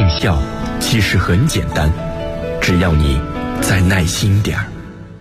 见效其实很简单，只要你再耐心点儿。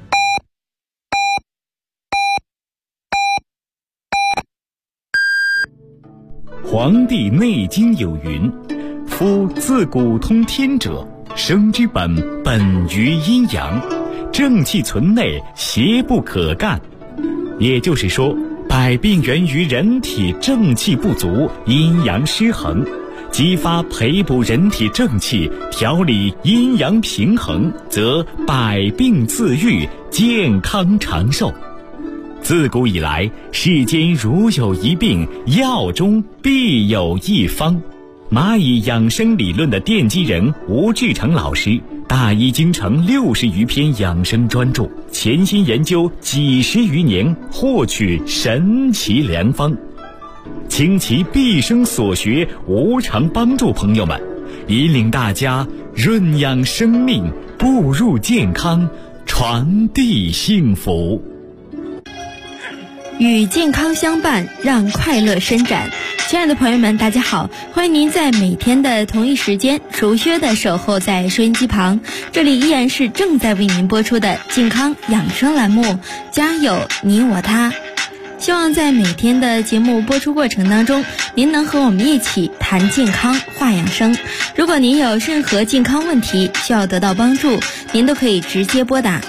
《黄帝内经》有云：夫自古通天者，生之本，本于阴阳，正气存内，邪不可干。也就是说，百病源于人体正气不足，阴阳失衡。激发培补人体正气，调理阴阳平衡，则百病自愈，健康长寿。自古以来，世间如有一病，药中必有一方。蚂蚁养生理论的奠基人吴志成老师，大医精诚60余篇养生专著，潜心研究几十余年，获取神奇良方，倾其毕生所学，无偿帮助朋友们，引领大家润养生命，步入健康，传递幸福。 与健康相伴，让快乐伸展。亲爱的朋友们，大家好，欢迎您在每天的同一时间熟悉的守候在收音机旁，这里依然是正在为您播出的健康养生栏目，家有你我他。希望在每天的节目播出过程当中，您能和我们一起谈健康话养生。如果您有任何健康问题需要得到帮助，您都可以直接拨打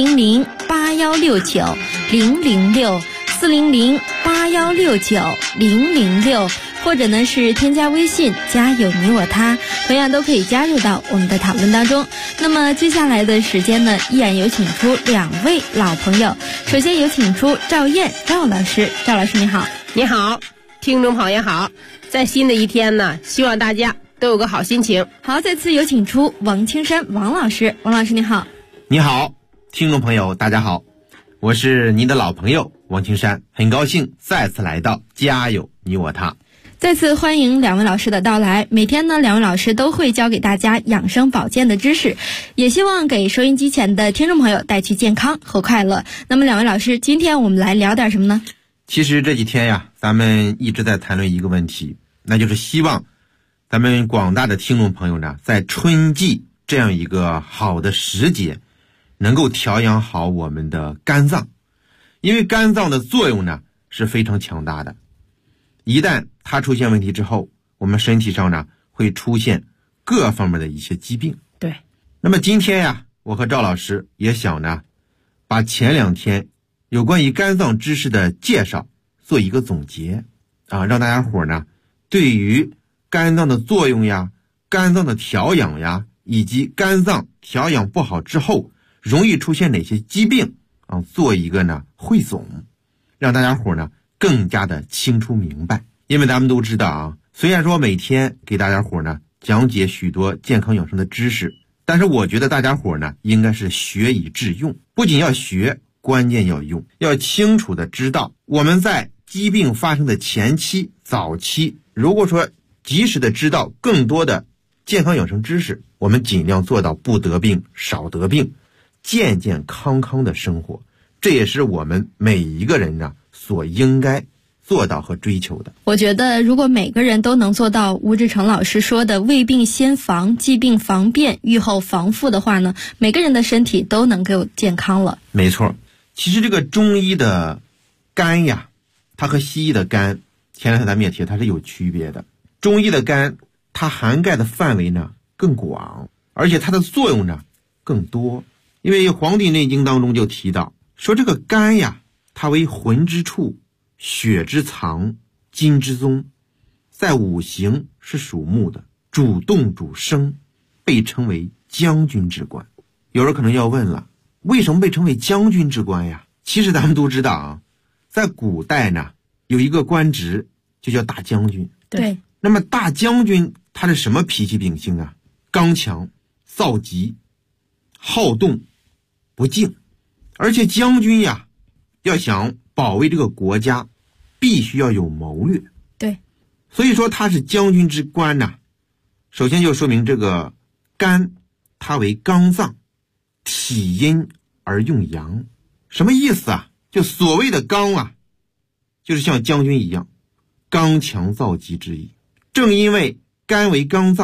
400-8169-006，400-8169-006，或者呢是添加微信家有你我他，同样都可以加入到我们的讨论当中。那么接下来的时间呢，依然有请出2位老朋友。首先有请出赵燕赵老师。赵老师你好。 你好，听众朋友好，在新的一天呢，希望大家都有个好心情。 好，再次有请出王青山王老师。王老师你好。 你好，听众朋友大家好，我是您的老朋友王青山，很高兴再次来到家有你我他。 再次欢迎2位老师的到来。每天呢，2位老师都会教给大家养生保健的知识，也希望给收音机前的听众朋友带去健康和快乐。那么2位老师，今天我们来聊点什么呢？ 其实这几天呀，咱们一直在谈论一个问题，那就是希望咱们广大的听众朋友呢，在春季这样一个好的时节，能够调养好我们的肝脏，因为肝脏的作用呢是非常强大的。一旦它出现问题之后，我们身体上呢会出现各方面的一些疾病。 对。 那么今天呀，我和赵老师也想呢，把前2天有关于肝脏知识的介绍做一个总结啊，让大家伙呢对于肝脏的作用呀、肝脏的调养呀，以及肝脏调养不好之后容易出现哪些疾病啊，做一个呢汇总，让大家伙呢更加的清楚明白。因为咱们都知道啊，虽然说每天给大家伙呢讲解许多健康养生的知识，但是我觉得大家伙呢应该是学以致用，不仅要学，关键要用，要清楚的知道我们在疾病发生的前期、早期，如果说及时的知道更多的健康养生知识，我们尽量做到不得病、少得病，健健康康的生活。这也是我们每一个人呢所应该做到和追求的。 我觉得如果每个人都能做到吴志成老师说的未病先防、疾病防变、预后防复的话呢，每个人的身体都能够健康了。 没错，其实这个中医的肝呀，它和西医的肝，前2天咱们也提，它是有区别的。中医的肝，它涵盖的范围呢更广，而且它的作用呢更多。因为《黄帝内经》当中就提到说，这个肝呀，它为魂之处，血之藏，筋之宗，在五行是属木的，主动主生，被称为将军之官。有人可能要问了，为什么被称为将军之官呀？其实咱们都知道啊，在古代呢有一个官职就叫大将军。 对。 那么大将军他是什么脾气秉性啊？刚强、躁急、好动、不敬。而且将军呀，要想保卫这个国家，必须要有谋略。 对。 所以说他是将军之官呐。首先就说明这个肝它为刚脏，体阴而用阳。什么意思啊？就所谓的刚啊，就是像将军一样刚强躁急之意。正因为肝为刚脏，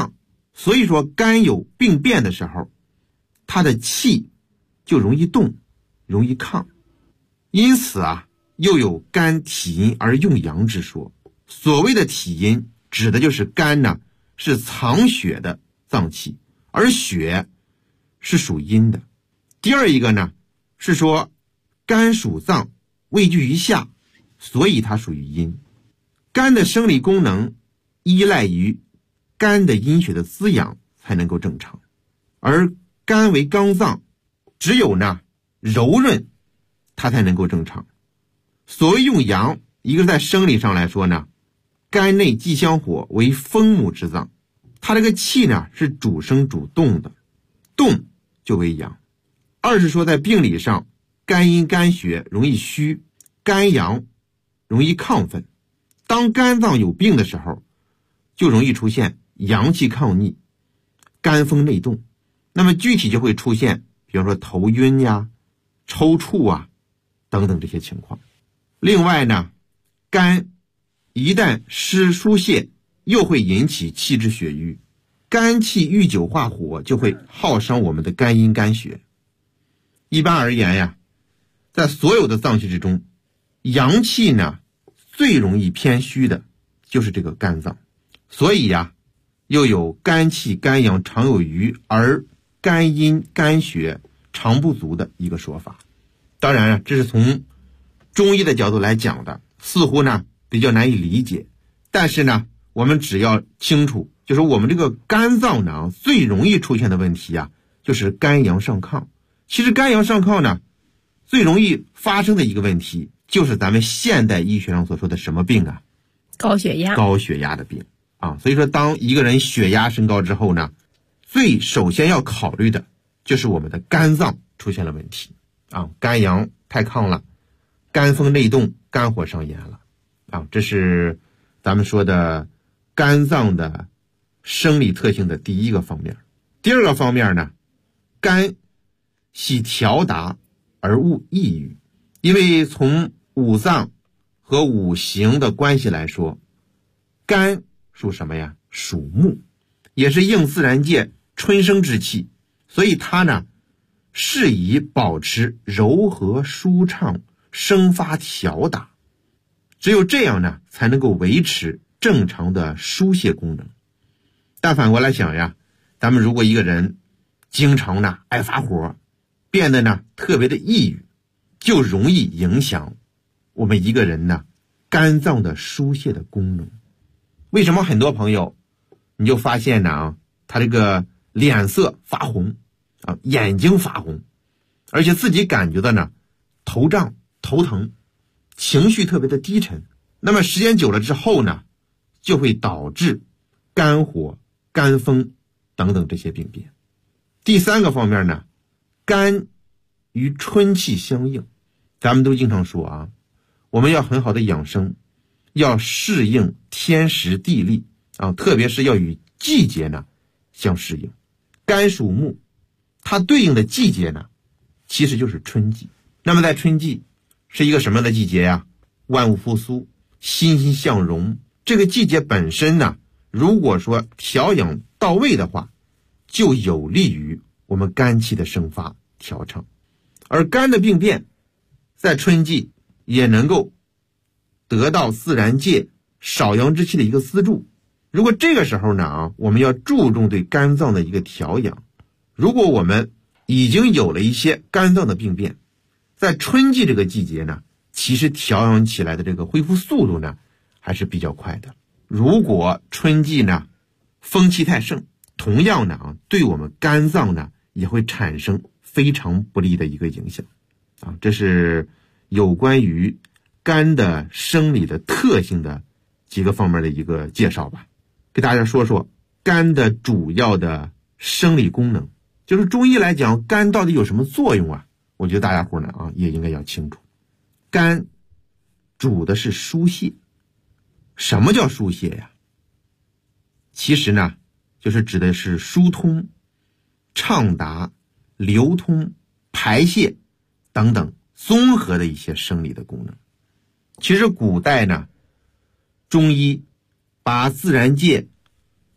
所以说肝有病变的时候，它的气就容易动，容易亢。因此啊，又有肝体阴而用阳之说。所谓的体阴，指的就是肝呢是藏血的脏器，而血是属阴的。第二一个呢，是说肝属脏，位居于下，所以它属于阴。肝的生理功能依赖于肝的阴血的滋养才能够正常，而肝为刚脏，只有呢柔润它才能够正常。所谓用阳，一个在生理上来说呢，肝内既香火为风母之脏，它这个气呢是主生主动的，动就为阳。二是说在病理上，肝阴肝血容易虚，肝阳容易亢奋。当肝脏有病的时候，就容易出现阳气亢逆，肝风内动。那么具体就会出现比方说头晕呀、抽搐啊等等这些情况。另外呢，肝一旦失疏泄，又会引起气滞血瘀，肝气遇久化火，就会耗伤我们的肝阴肝血。一般而言呀，在所有的脏器之中，阳气呢最容易偏虚的就是这个肝脏。所以呀，又有肝气肝阳常有余而肝阴肝血常不足的一个说法。当然啊，这是从中医的角度来讲的，似乎呢比较难以理解。但是呢，我们只要清楚，就是我们这个肝脏呢最容易出现的问题啊，就是肝阳上亢。其实肝阳上亢呢，最容易发生的一个问题，就是咱们现代医学上所说的什么病啊？ 高血压。 高血压的病啊。所以说，当一个人血压升高之后呢，首先要考虑的就是我们的肝脏出现了问题啊，肝阳太亢了，肝风内动，肝火上炎了啊。这是咱们说的肝脏的生理特性的第一个方面。第二个方面呢，肝喜调达而恶抑郁。因为从五脏和五行的关系来说，肝属什么呀？属木，也是应自然界春生之气，所以它呢适宜保持柔和舒畅，生发调达。只有这样呢，才能够维持正常的疏泄功能。但反过来想呀，咱们如果一个人经常呢爱发火，变得呢特别的抑郁，就容易影响我们一个人呢肝脏的疏泄的功能。为什么很多朋友你就发现呢他这个脸色发红啊，眼睛发红，而且自己感觉到呢头胀头疼，情绪特别的低沉。那么时间久了之后呢，就会导致肝火肝风等等这些病变。第三个方面呢，肝与春气相应。咱们都经常说啊，我们要很好的养生，要适应天时地利啊，特别是要与季节呢相适应。肝属木，它对应的季节呢其实就是春季。那么在春季是一个什么样的季节呀？万物复苏，欣欣向荣。这个季节本身呢，如果说调养到位的话，就有利于我们肝气的生发调畅。而肝的病变在春季也能够得到自然界少阳之气的一个资助。如果这个时候呢我们要注重对肝脏的一个调养。如果我们已经有了一些肝脏的病变，在春季这个季节呢，其实调养起来的这个恢复速度呢还是比较快的。如果春季呢风气太盛，同样呢对我们肝脏呢也会产生非常不利的一个影响啊。这是有关于肝的生理的特性的几个方面的一个介绍吧。给大家说说肝的主要的生理功能，就是中医来讲肝到底有什么作用啊？我觉得大家伙呢也应该要清楚。肝主的是疏泄。什么叫疏泄呀？其实呢就是指的是疏通、畅达、流通、排泄等等综合的一些生理的功能。其实古代呢，中医把自然界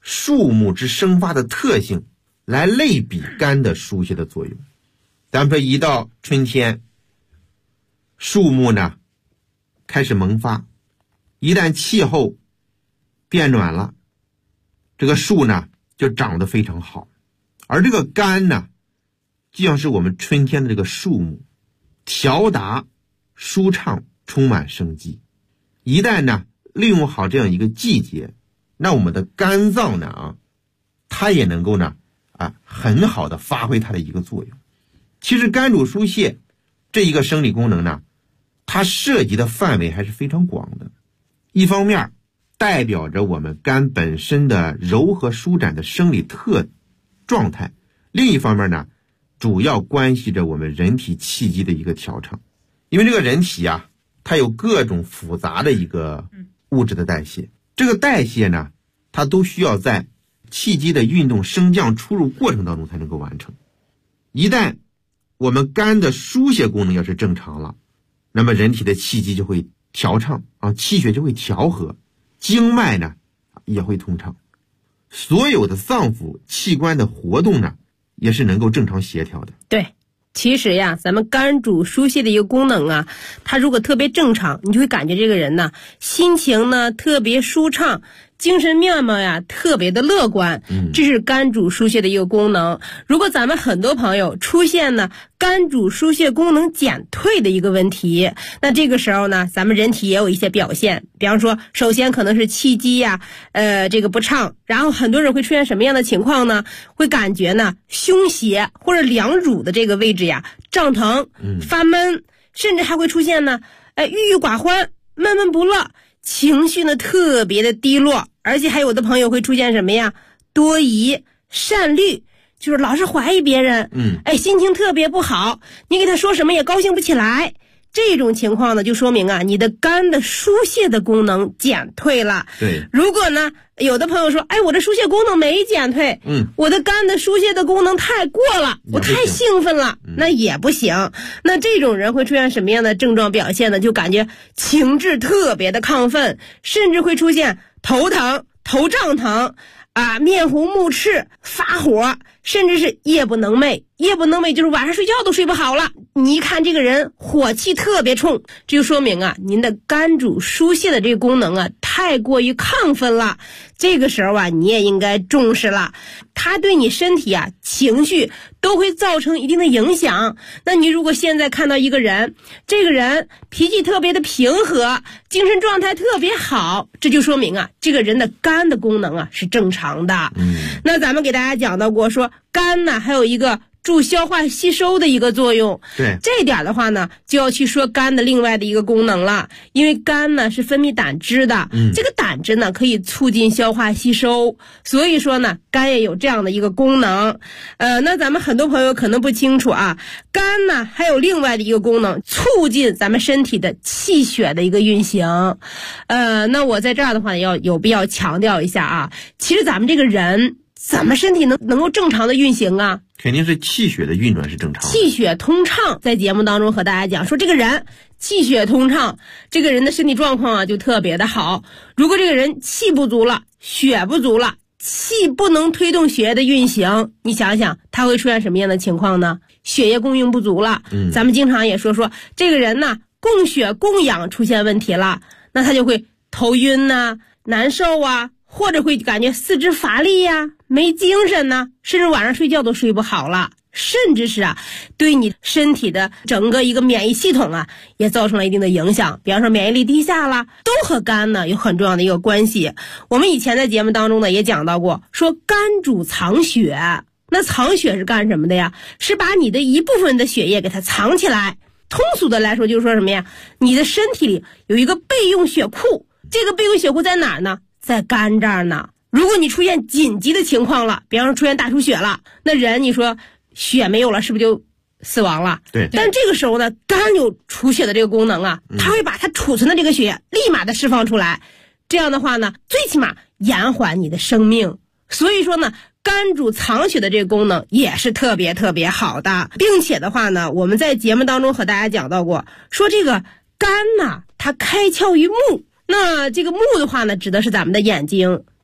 树木之生发的特性来类比肝的疏泄的作用。咱们说一到春天，树木呢开始萌发，一旦气候变暖了，这个树呢就长得非常好。而这个肝呢就像是我们春天的这个树木，调达舒畅，充满生机。一旦呢利用好这样一个季节，那我们的肝脏呢它也能够呢很好的发挥它的一个作用。其实肝主疏泄这一个生理功能呢，它涉及的范围还是非常广的。一方面代表着我们肝本身的柔和舒展的生理状态，另一方面呢主要关系着我们人体气机的一个调畅。因为这个人体它有各种复杂的一个物质的代谢，这个代谢呢它都需要在气机的运动升降出入过程当中才能够完成。一旦我们肝的疏泄功能要是正常了，那么人体的气机就会调畅气血就会调和，经脉呢也会通畅，所有的脏腑器官的活动呢也是能够正常协调的。 对，其实呀，咱们肝主疏泄的一个功能它如果特别正常，你就会感觉这个人呢心情呢特别舒畅，精神面貌特别的乐观，这是肝主疏泄的一个功能。如果咱们很多朋友出现呢肝主疏泄功能减退的一个问题，那这个时候呢咱们人体也有一些表现。比方说首先可能是气机这个不畅，然后很多人会出现什么样的情况呢？会感觉呢胸胁或者两乳的这个位置胀疼发闷，甚至还会出现呢郁郁寡欢，闷闷不乐，情绪呢特别的低落，而且还有的朋友会出现什么呀？多疑、善虑，就是老是怀疑别人，心情特别不好，你给他说什么也高兴不起来。这种情况呢，就说明你的肝的疏泄的功能减退了。 对， 如果呢，有的朋友说，我的疏泄功能没减退，我的肝的疏泄的功能太过了，我太兴奋了，那也不行。那这种人会出现什么样的症状表现呢？就感觉情志特别的亢奋，甚至会出现头疼、头胀疼面红目赤、发火，甚至是夜不能寐。夜不能寐就是晚上睡觉都睡不好了，你一看这个人火气特别冲，这就说明您的肝主疏泄的这个功能太过于亢奋了。这个时候你也应该重视了，它对你身体情绪都会造成一定的影响。那你如果现在看到一个人，这个人脾气特别的平和，精神状态特别好，这就说明这个人的肝的功能是正常的。那咱们给大家讲到过，说肝呢还有一个助消化吸收的一个作用。 对， 这一点的话呢，就要去说肝的另外的一个功能了。因为肝呢是分泌胆汁的，这个胆汁呢可以促进消化吸收，所以说呢肝也有这样的一个功能。那咱们很多朋友可能不清楚肝呢还有另外的一个功能，促进咱们身体的气血的一个运行。那我在这儿的话要有必要强调一下其实咱们这个人怎么身体能够正常的运行肯定是气血的运转是正常的， 气血通畅。在节目当中和大家讲说，这个人气血通畅，这个人的身体状况就特别的好。如果这个人气不足了，血不足了，气不能推动血液的运行，你想想他会出现什么样的情况呢？血液供应不足了，咱们经常也说这个人呢供血供氧出现问题了，那他就会头晕难受或者会感觉四肢乏力没精神甚至晚上睡觉都睡不好了，甚至是对你身体的整个一个免疫系统也造成了一定的影响。比方说免疫力低下了，都和肝呢有很重要的一个关系。我们以前在节目当中呢也讲到过，说肝主藏血，那藏血是干什么的呀？是把你的一部分的血液给它藏起来。通俗的来说就是说什么呀？你的身体里有一个备用血库，这个备用血库在哪儿呢？在肝这儿呢。如果你出现紧急的情况了，比方说出现大出血了，那人你说血没有了，是不是就死亡了？ 对。 但这个时候呢，肝有储血的这个功能它会把它储存的这个血液立马的释放出来，这样的话呢，最起码延缓你的生命。所以说呢，肝主藏血的这个功能也是特别特别好的，并且的话呢，我们在节目当中和大家讲到过，说这个肝它开窍于目。那这个目的话呢，指的是咱们的眼睛。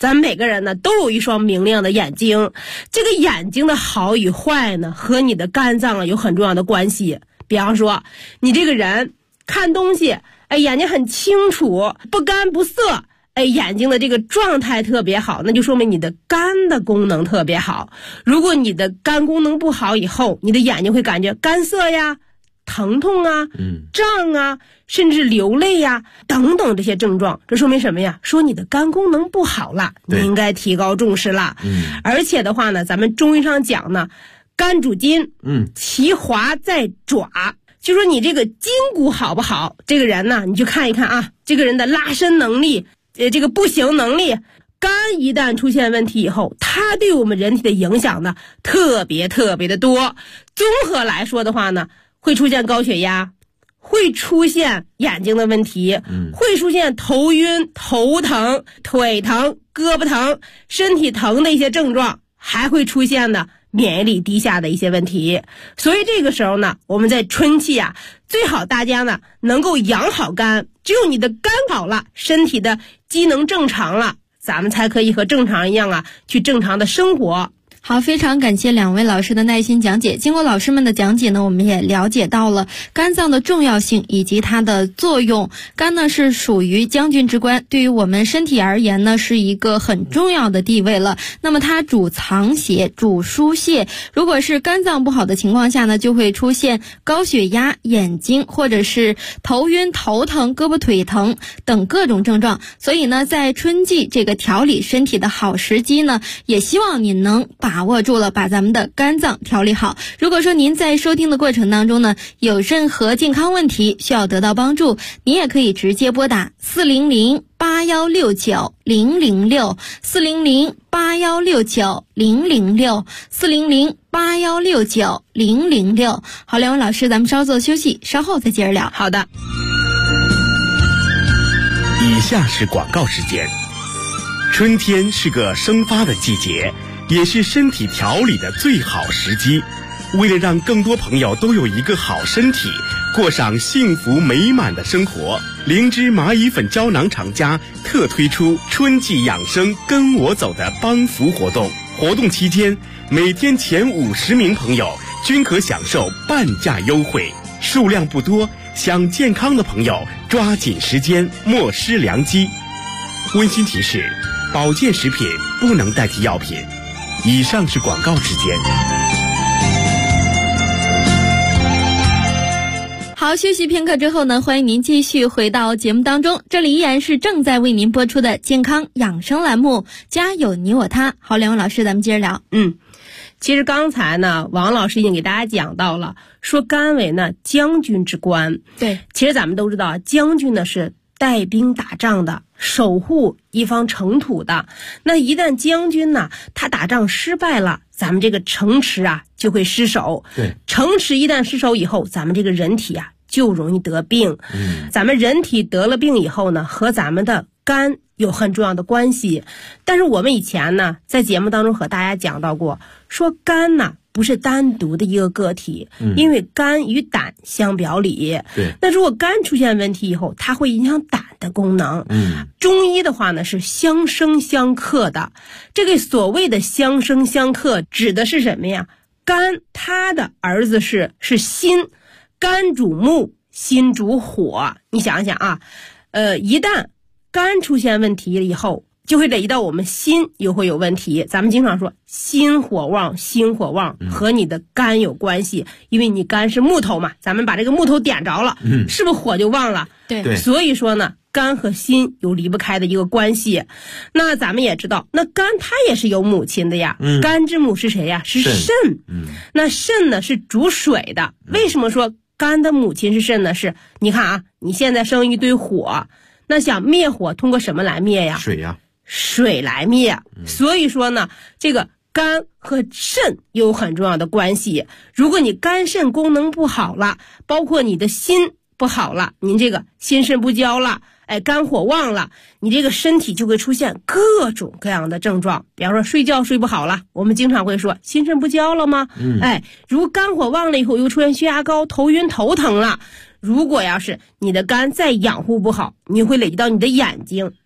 咱们每个人呢都有一双明亮的眼睛，这个眼睛的好与坏呢和你的肝脏有很重要的关系。比方说你这个人看东西眼睛很清楚，不干不涩，眼睛的这个状态特别好，那就说明你的肝的功能特别好。如果你的肝功能不好以后，你的眼睛会感觉干涩呀、疼痛啊、胀啊，甚至流泪呀等等这些症状，这说明什么呀？说你的肝功能不好了，你应该提高重视了。而且的话呢，咱们中医上讲呢，肝主筋，其华在爪。就说你这个筋骨好不好，这个人呢，你就看一看啊，这个人的拉伸能力，这个步行能力。肝一旦出现问题以后，它对我们人体的影响呢，特别的多。综合来说的话呢，会出现高血压，会出现眼睛的问题，会出现头晕、头疼、腿疼、胳膊疼、身体疼的一些症状，还会出现的免疫力低下的一些问题。所以这个时候呢，我们在春季啊，最好大家呢能够养好肝，只有你的肝好了，身体的机能正常了，咱们才可以和正常一样啊，去正常的生活。 好，非常感谢两位老师的耐心讲解。经过老师们的讲解呢，我们也了解到了肝脏的重要性以及它的作用。肝呢是属于将军之官，对于我们身体而言呢是一个很重要的地位了。那么它主藏血，主疏泄。如果是肝脏不好的情况下呢，就会出现高血压、眼睛或者是头晕、头疼、胳膊腿疼等各种症状。所以呢，在春季这个调理身体的好时机呢，也希望你能把握住了，把咱们的肝脏调理好。如果说您在收听的过程当中呢，有任何健康问题需要得到帮助，您也可以直接拨打400-8169-006 400-8169-006 400-8169-006。好，两位老师，咱们稍作休息，稍后再接着聊。 好的。 以下是广告时间。春天是个生发的季节，也是身体调理的最好时机。为了让更多朋友都有一个好身体，过上幸福美满的生活，灵芝蚂蚁粉胶囊厂家特推出春季养生跟我走的帮扶活动。活动期间，每天前50名朋友均可享受半价优惠，数量不多，想健康的朋友抓紧时间，莫失良机。温馨提示：保健食品不能代替药品。以上是广告时间。 好，休息片刻之后呢，欢迎您继续回到节目当中，这里依然是正在为您播出的健康养生栏目，家有你我他。好，两位老师，咱们接着聊。 其实刚才呢，王老师已经给大家讲到了，说肝为呢将军之官。 对， 其实咱们都知道，将军呢是带兵打仗的，守护一方城土的。那一旦将军呢，他打仗失败了，咱们这个城池啊就会失守。 对， 城池一旦失守以后，咱们这个人体啊就容易得病。咱们人体得了病以后呢，和咱们的肝有很重要的关系。但是我们以前呢，在节目当中和大家讲到过，说肝呢不是单独的一个个体，因为肝与胆相表里。 对， 那如果肝出现问题以后，它会影响胆的功能。中医的话呢是相生相克的。这个所谓的相生相克指的是什么呀？肝它的儿子是心，肝主木，心主火。你想想啊，一旦肝出现问题了以后，就会累积到我们心又会有问题。咱们经常说心火旺，心火旺和你的肝有关系，因为你肝是木头嘛，咱们把这个木头点着了，是不是火就旺了？ 对， 所以说呢，肝和心有离不开的一个关系。那咱们也知道，那肝它也是有母亲的呀，肝之母是谁呀？是肾。那肾呢是主水的。为什么说肝的母亲是肾呢？是你看啊，你现在生一堆火，那想灭火通过什么来灭呀？ 水呀， 水来灭。所以说呢，这个肝和肾有很重要的关系。如果你肝肾功能不好了，包括你的心不好了，您这个心肾不交了，肝火旺了，你这个身体就会出现各种各样的症状。比方说睡觉睡不好了，我们经常会说心肾不交了吗？如果肝火旺了以后，又出现血压高、头晕、头疼了。如果要是你的肝再养护不好，你会累积到你的眼睛，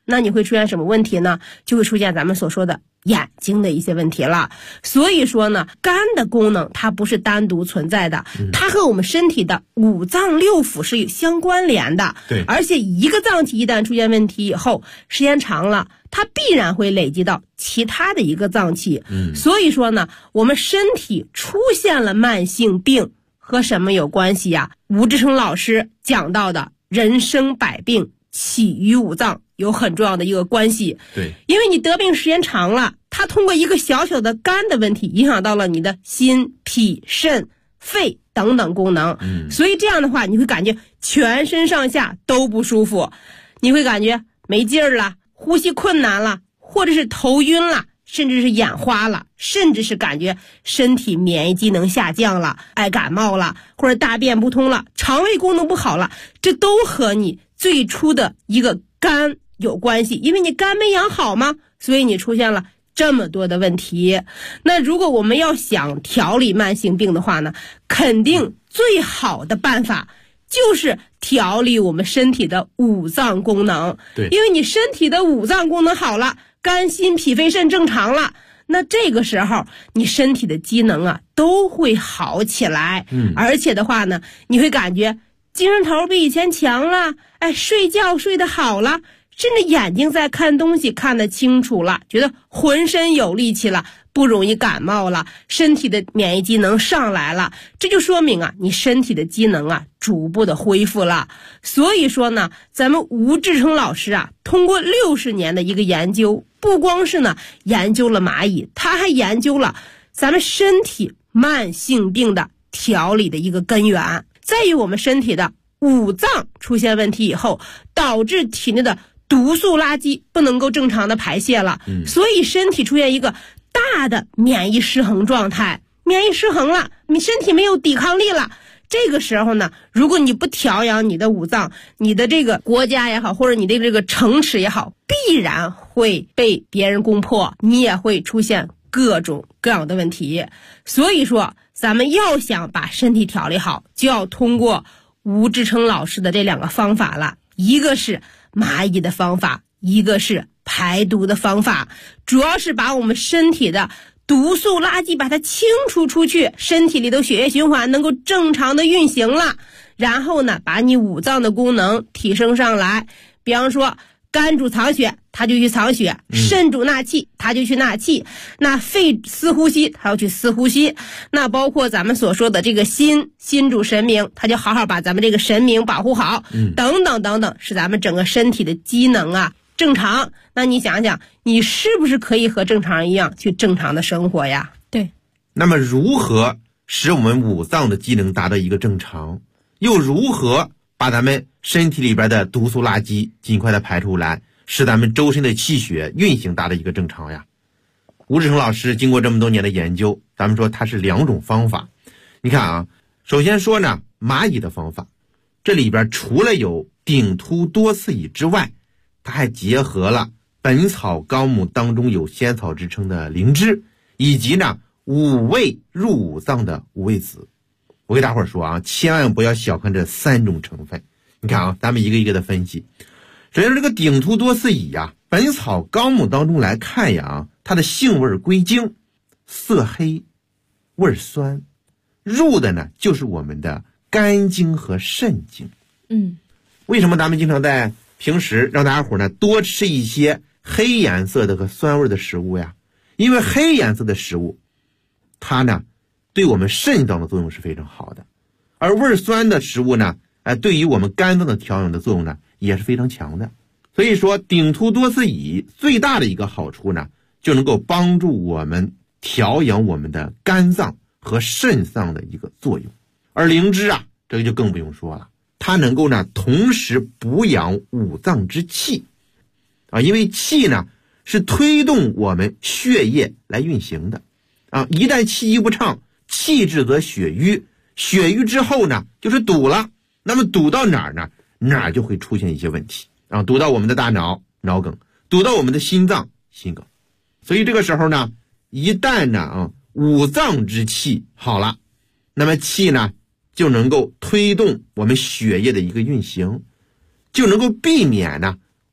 那你会出现什么问题呢？就会出现咱们所说的眼睛的一些问题了。所以说呢，肝的功能它不是单独存在的，它和我们身体的五脏六腑是有相关联的。 对， 而且一个脏器一旦出现问题以后，时间长了，它必然会累积到其他的一个脏器。所以说呢，我们身体出现了慢性病和什么有关系呀？吴志成老师讲到的人生百病起于五脏有很重要的一个关系。 对， 因为你得病时间长了，它通过一个小小的肝的问题影响到了你的心、脾、肾、肺等等功能。所以这样的话，你会感觉全身上下都不舒服，你会感觉没劲儿了，呼吸困难了，或者是头晕了，甚至是眼花了，甚至是感觉身体免疫机能下降了，爱感冒了，或者大便不通了，肠胃功能不好了，这都和你最初的一个肝有关系。因为你肝没养好嘛，所以你出现了这么多的问题。那如果我们要想调理慢性病的话呢，肯定最好的办法就是调理我们身体的五脏功能。 对， 因为你身体的五脏功能好了，肝心脾肺肾正常了，那这个时候你身体的机能啊都会好起来。而且的话呢，你会感觉精神头比以前强了，睡觉睡得好了，甚至眼睛在看东西看得清楚了，觉得浑身有力气了，不容易感冒了，身体的免疫机能上来了，这就说明啊，你身体的机能啊逐步的恢复了。所以说呢，咱们吴志成老师啊，通过60年的一个研究，不光是呢研究了蚂蚁，他还研究了咱们身体慢性病的调理的一个根源，在于我们身体的五脏出现问题以后，导致体内的毒素垃圾不能够正常的排泄了，所以身体出现一个大的免疫失衡状态。免疫失衡了，你身体没有抵抗力了，这个时候呢，如果你不调养你的五脏，你的这个国家也好，或者你的这个城池也好，必然会被别人攻破，你也会出现各种各样的问题。所以说咱们要想把身体调理好，就要通过吴志成老师的这2个方法了，一个是蚂蚁的方法，一个是排毒的方法，主要是把我们身体的毒素垃圾把它清除出去，身体里头血液循环能够正常的运行了，然后呢把你五脏的功能提升上来。比方说肝主藏血，它就去藏血；肾主纳气，它就去纳气；那肺司呼吸，它要去司呼吸。那包括咱们所说的这个心主神明，它就好好把咱们这个神明保护好，等等等等，使咱们整个身体的机能啊正常。那你想想，你是不是可以和正常人一样去正常的生活呀？ 对。 那么如何使我们五脏的机能达到一个正常，又如何把咱们身体里边的毒素垃圾尽快的排出来，使咱们周身的气血运行达到一个正常呀？吴志成老师经过这么多年的研究，咱们说它是2种方法。你看啊，首先说呢，蚂蚁的方法，这里边除了有顶突多刺蚁之外，它还结合了本草纲目当中有仙草之称的灵芝，以及呢五味入五脏的五味子。我给大伙儿说啊，千万不要小看这3种成分。你看啊，咱们一个一个的分析。首先这个顶突多刺蚁呀，本草纲目当中来看呀，它的性味归经，色黑，味酸，入的呢就是我们的肝经和肾经。为什么咱们经常在平时让大家伙呢多吃一些黑颜色的和酸味的食物呀？因为黑颜色的食物，它呢对我们肾脏的作用是非常好的，而味酸的食物呢，对于我们肝脏的调养的作用呢也是非常强的。所以说顶突多刺蚁最大的一个好处呢，就能够帮助我们调养我们的肝脏和肾脏的一个作用。而灵芝啊，这个就更不用说了，它能够呢同时补养五脏之气啊，因为气呢是推动我们血液来运行的啊，一旦气机不畅，气滞则血瘀，血瘀之后呢就是堵了，那么堵到哪儿呢？哪儿就会出现一些问题啊，堵到我们的大脑，脑梗；堵到我们的心脏，心梗。所以这个时候呢，一旦呢五脏之气好了，那么气呢就能够推动我们血液的一个运行，就能够避免呢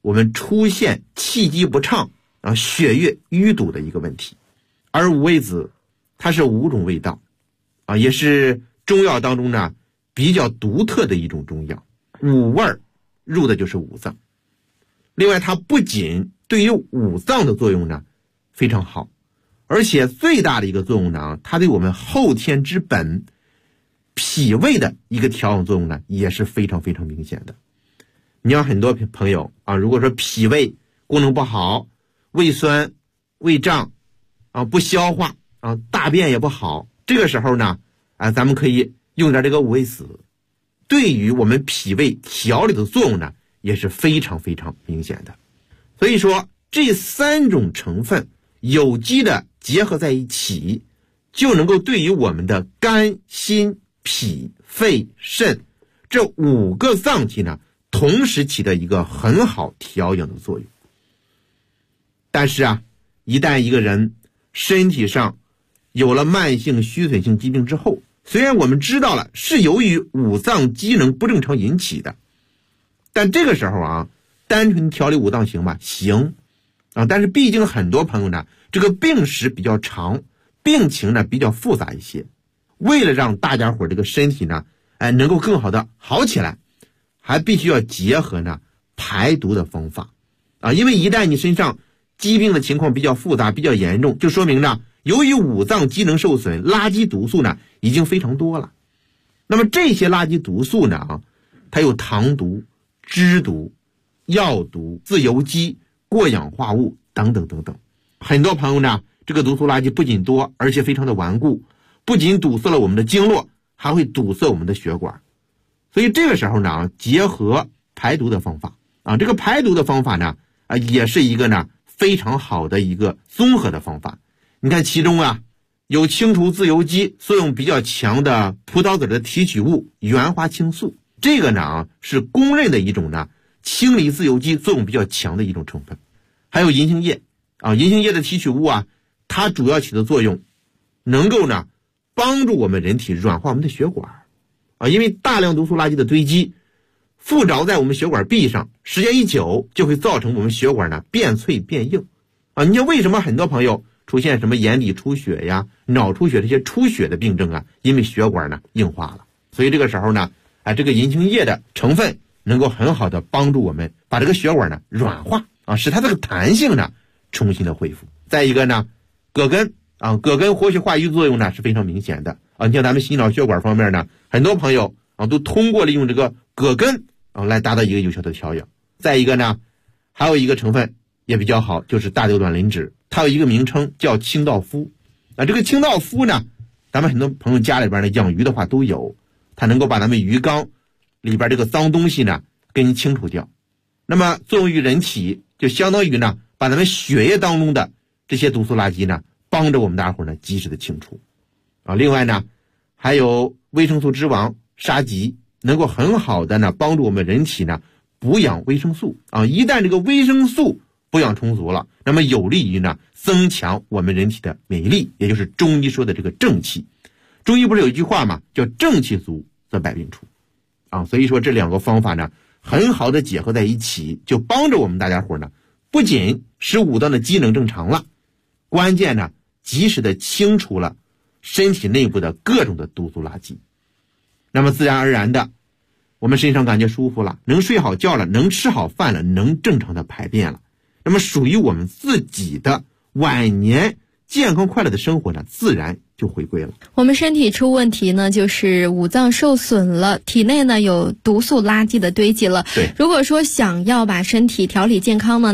我们出现气机不畅血液淤堵的一个问题。而五味子它是5种味道也是中药当中呢比较独特的一种中药，五味入的就是五脏。另外它不仅对于五脏的作用呢非常好，而且最大的一个作用呢，它对我们后天之本脾胃的一个调养作用呢也是非常非常明显的。你像很多朋友如果说脾胃功能不好，胃酸胃胀不消化大便也不好，这个时候呢咱们可以用点这个五味子，对于我们脾胃调理的作用呢也是非常非常明显的。所以说这3种成分有机的结合在一起，就能够对于我们的肝心脾肺肾这5个脏器呢同时起到一个很好调养的作用。但是一旦一个人身体上有了慢性虚损性疾病之后，虽然我们知道了是由于五脏机能不正常引起的，但这个时候单纯调理五脏行吗？行但是毕竟很多朋友呢这个病史比较长，病情呢比较复杂一些，为了让大家伙这个身体呢能够更好的好起来，还必须要结合呢排毒的方法因为一旦你身上疾病的情况比较复杂比较严重，就说明呢由于五脏机能受损，垃圾毒素呢已经非常多了。那么这些垃圾毒素呢它有糖毒、脂毒、药毒、自由基、过氧化物等等等等。很多朋友呢这个毒素垃圾不仅多，而且非常的顽固，不仅堵塞了我们的经络，还会堵塞我们的血管。所以这个时候呢结合排毒的方法这个排毒的方法呢也是一个呢非常好的一个综合的方法。你看其中有清除自由基作用比较强的葡萄籽的提取物原花青素，这个呢是公认的一种呢清理自由基作用比较强的一种成分。还有银杏叶银杏叶的提取物它主要起的作用能够呢帮助我们人体软化我们的血管因为大量毒素垃圾的堆积附着在我们血管壁上，时间一久就会造成我们血管呢变脆变硬你看为什么很多朋友出现什么眼底出血呀、脑出血这些出血的病症因为血管呢硬化了。所以这个时候呢这个银杏叶的成分能够很好的帮助我们把这个血管呢软化使它这个弹性呢重新的恢复。再一个呢葛根葛根活血化瘀作用呢是非常明显的你像咱们心脑血管方面呢，很多朋友都通过利用这个葛根来达到一个有效的调养。再一个呢还有一个成分也比较好，就是大豆卵磷脂，它有一个名称叫清道夫这个清道夫呢咱们很多朋友家里边呢养鱼的话都有，它能够把咱们鱼缸里边这个脏东西呢给你清除掉。那么作用于人体，就相当于呢把咱们血液当中的这些毒素垃圾呢帮着我们大伙呢及时的清除另外呢还有维生素之王沙棘，能够很好的呢帮助我们人体呢补养维生素一旦这个维生素补养充足了，那么有利于呢增强我们人体的免疫力，也就是中医说的这个正气。中医不是有一句话吗？叫正气足则百病除所以说这2个方法呢很好的结合在一起，就帮着我们大家伙呢不仅使五脏的机能正常了，关键呢及时的清除了身体内部的各种的毒素垃圾。那么自然而然的我们身上感觉舒服了，能睡好觉了，能吃好饭了，能正常的排便了，那么属于我们自己的晚年健康快乐的生活呢自然就回归了。 我们身体出问题呢就是五脏受损了，体内呢有毒素垃圾的堆积了。 对， 如果说想要把身体调理健康呢